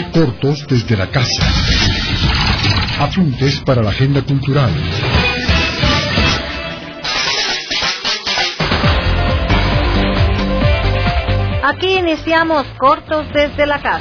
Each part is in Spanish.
Cortos desde la casa. Apuntes para la agenda cultural. Aquí iniciamos Cortos desde la casa.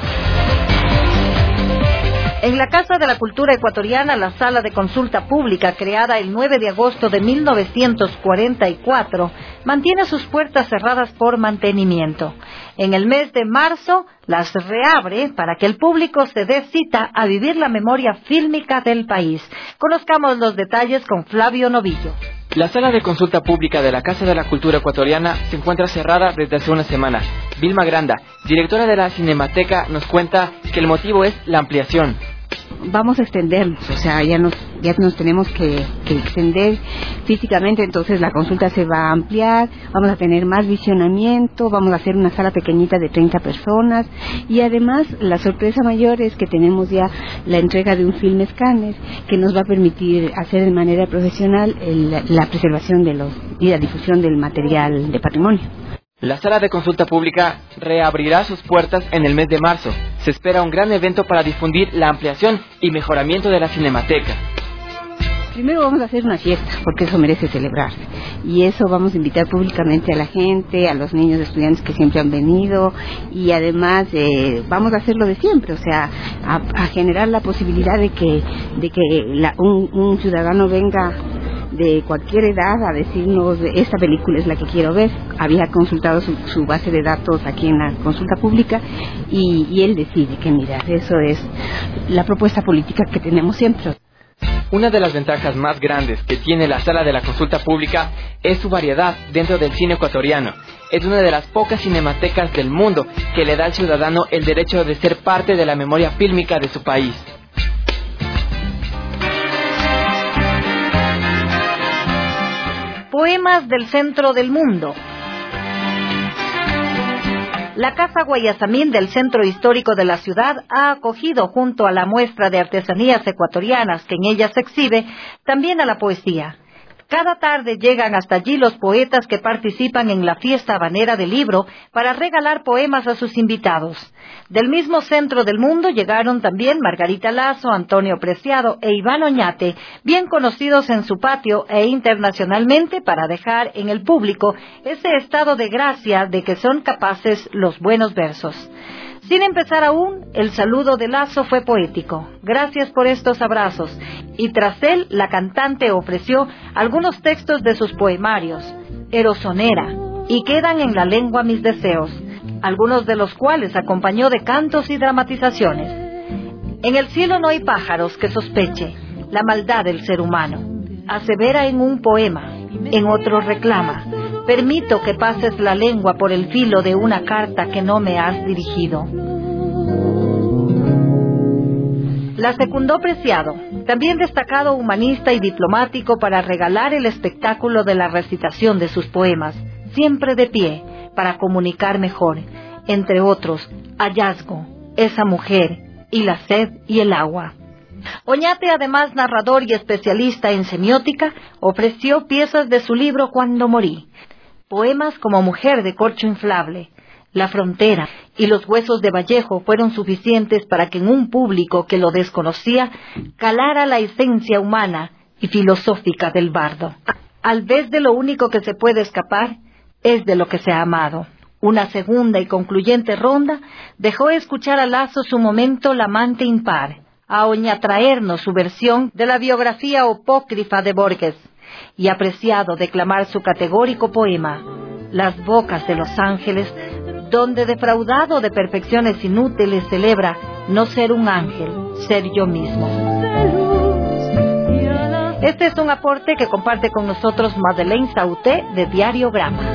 En la Casa de la Cultura Ecuatoriana, la sala de consulta pública, creada el 9 de agosto de 1944, mantiene sus puertas cerradas por mantenimiento. En el mes de marzo las reabre para que el público se dé cita a vivir la memoria fílmica del país. Conozcamos los detalles con Flavio Novillo. La sala de consulta pública de la Casa de la Cultura Ecuatoriana se encuentra cerrada desde hace una semana. Vilma Granda, directora de la Cinemateca, nos cuenta que el motivo es la ampliación. Vamos a extendernos, o sea, ya nos tenemos que extender físicamente, entonces la consulta se va a ampliar, vamos a tener más visionamiento, vamos a hacer una sala pequeñita de 30 personas y además la sorpresa mayor es que tenemos ya la entrega de un film escáner que nos va a permitir hacer de manera profesional la preservación y la difusión del material de patrimonio. La sala de consulta pública reabrirá sus puertas en el mes de marzo. Se espera un gran evento para difundir la ampliación y mejoramiento de la Cinemateca. Primero vamos a hacer una fiesta, porque eso merece celebrarse. Y eso vamos a invitar públicamente a la gente, a los niños estudiantes que siempre han venido. Y además vamos a hacer lo de siempre, o sea, a generar la posibilidad de que un ciudadano venga de cualquier edad a decirnos esta película es la que quiero ver. Había consultado su base de datos aquí en la consulta pública y él decide qué mirar. Eso es la propuesta política que tenemos siempre. Una de las ventajas más grandes que tiene la sala de la consulta pública es su variedad dentro del cine ecuatoriano. Es una de las pocas cinematecas del mundo que le da al ciudadano el derecho de ser parte de la memoria fílmica de su país. Poemas del centro del mundo. La Casa Guayasamín del Centro Histórico de la ciudad ha acogido, junto a la muestra de artesanías ecuatorianas que en ella se exhibe, también a la poesía. Cada tarde llegan hasta allí los poetas que participan en la fiesta habanera del libro para regalar poemas a sus invitados. Del mismo centro del mundo llegaron también Margarita Lazo, Antonio Preciado e Iván Oñate, bien conocidos en su patio e internacionalmente, para dejar en el público ese estado de gracia de que son capaces los buenos versos. Sin empezar aún, el saludo de Lazo fue poético. Gracias por estos abrazos. Y tras él, la cantante ofreció algunos textos de sus poemarios, Erosonera, y Quedan en la lengua mis deseos, algunos de los cuales acompañó de cantos y dramatizaciones. En el cielo no hay pájaros que sospeche la maldad del ser humano. Asevera en un poema, en otro reclama: permito que pases la lengua por el filo de una carta que no me has dirigido. La secundó Preciado, también destacado humanista y diplomático, para regalar el espectáculo de la recitación de sus poemas, siempre de pie, para comunicar mejor, entre otros, Hallazgo, Esa mujer, y La sed y el agua. Oñate, además narrador y especialista en semiótica, ofreció piezas de su libro Cuando morí. Poemas como Mujer de corcho inflable, La frontera y Los huesos de Vallejo fueron suficientes para que en un público que lo desconocía calara la esencia humana y filosófica del bardo. Al vez de lo único que se puede escapar es de lo que se ha amado. Una segunda y concluyente ronda dejó escuchar a Lazo su momento La amante impar, a Oñatraernos su versión de la biografía apócrifa de Borges, y a Preciado declamar su categórico poema, Las bocas de los ángeles, donde, defraudado de perfecciones inútiles, celebra no ser un ángel, ser yo mismo. Este es un aporte que comparte con nosotros Madeleine Sauté, de Diario Grama.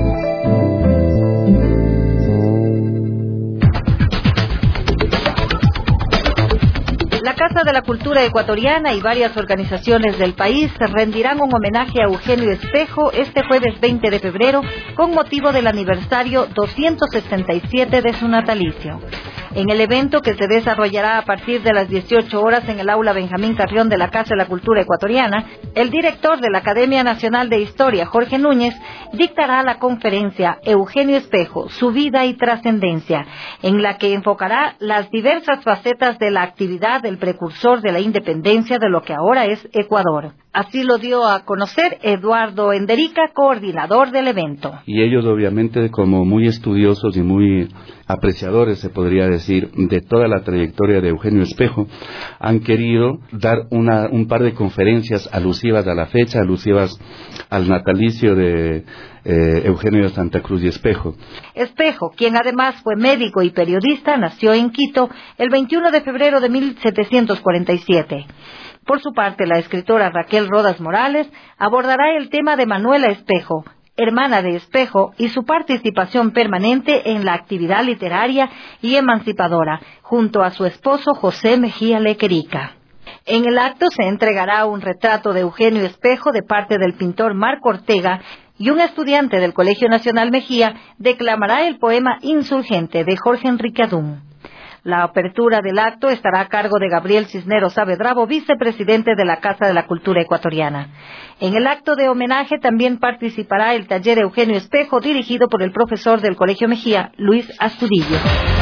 La Casa de la Cultura Ecuatoriana y varias organizaciones del país rendirán un homenaje a Eugenio Espejo este jueves 20 de febrero con motivo del aniversario 267 de su natalicio. En el evento, que se desarrollará a partir de las 18 horas en el aula Benjamín Carrión de la Casa de la Cultura Ecuatoriana, el director de la Academia Nacional de Historia, Jorge Núñez, dictará la conferencia Eugenio Espejo, su vida y trascendencia, en la que enfocará las diversas facetas de la actividad del precursor de la independencia de lo que ahora es Ecuador. Así lo dio a conocer Eduardo Enderica, coordinador del evento. Y ellos, obviamente, como muy estudiosos y muy apreciadores, se podría decir, de toda la trayectoria de Eugenio Espejo, han querido dar un par de conferencias alusivas a la fecha, alusivas al natalicio de Eugenio de Santa Cruz y Espejo. Espejo, quien además fue médico y periodista, nació en Quito el 21 de febrero de 1747. Por su parte, la escritora Raquel Rodas Morales abordará el tema de Manuela Espejo, hermana de Espejo, y su participación permanente en la actividad literaria y emancipadora, junto a su esposo José Mejía Lequerica. En el acto se entregará un retrato de Eugenio Espejo de parte del pintor Marco Ortega, y un estudiante del Colegio Nacional Mejía declamará el poema Insurgente de Jorge Enrique Adún. La apertura del acto estará a cargo de Gabriel Cisneros Saavedrabo, vicepresidente de la Casa de la Cultura Ecuatoriana. En el acto de homenaje también participará el taller Eugenio Espejo, dirigido por el profesor del Colegio Mejía, Luis Astudillo.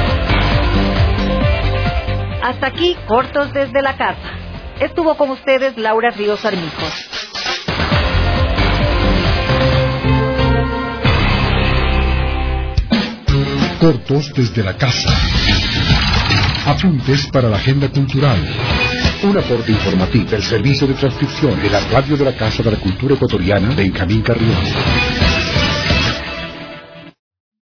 Hasta aquí, cortos desde la casa. Estuvo con ustedes Laura Ríos Armijos. Cortos desde la casa. Apuntes para la agenda cultural. Un aporte informativo del servicio de transcripción de la radio de la Casa de la Cultura Ecuatoriana, Benjamín Carrión.